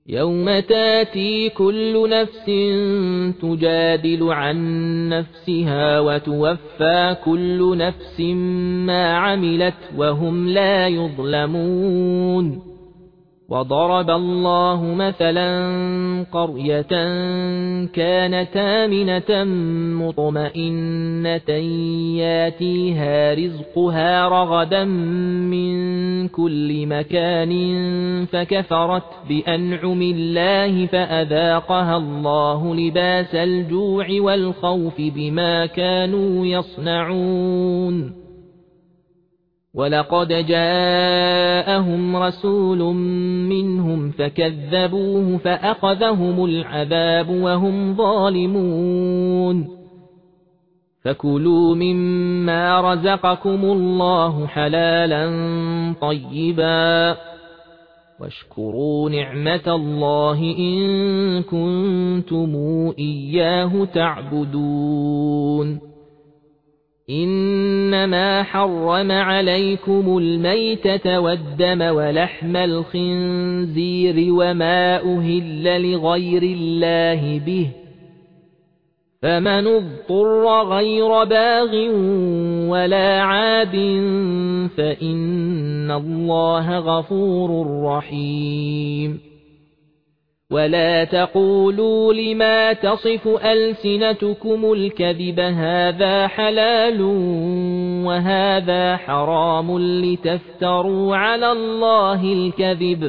يوم تاتي كل نفس تجادل عن نفسها وتوفى كل نفس ما عملت وهم لا يظلمون. وضرب الله مثلا قرية كانت آمنة مطمئنة ياتيها رزقها رغدا من كل مكان فكفرت بأنعم الله فأذاقها الله لباس الجوع والخوف بما كانوا يصنعون. ولقد جاءهم رسول منهم فكذبوه فأخذهم العذاب وهم ظالمون. فكلوا مما رزقكم الله حلالا طيبا واشكروا نعمة الله إن كنتم إياه تعبدون. إنما حرم عليكم الميتة والدم ولحم الخنزير وما أهل لغير الله به فمن اضطر غير باغ ولا عاد فإن الله غفور رحيم. ولا تقولوا لما تصف ألسنتكم الكذب هذا حلال وهذا حرام لتفتروا على الله الكذب.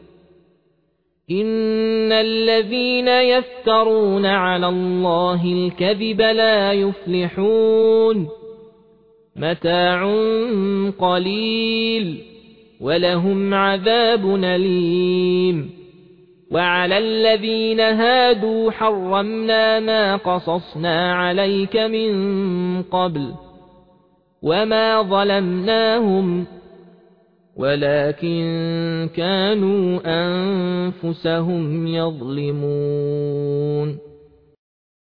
إن الذين يفترون على الله الكذب لا يفلحون. متاع قليل ولهم عذاب أليم. وعلى الذين هادوا حرمنا ما قصصنا عليك من قبل وما ظلمناهم ولكن كانوا أنفسهم يظلمون.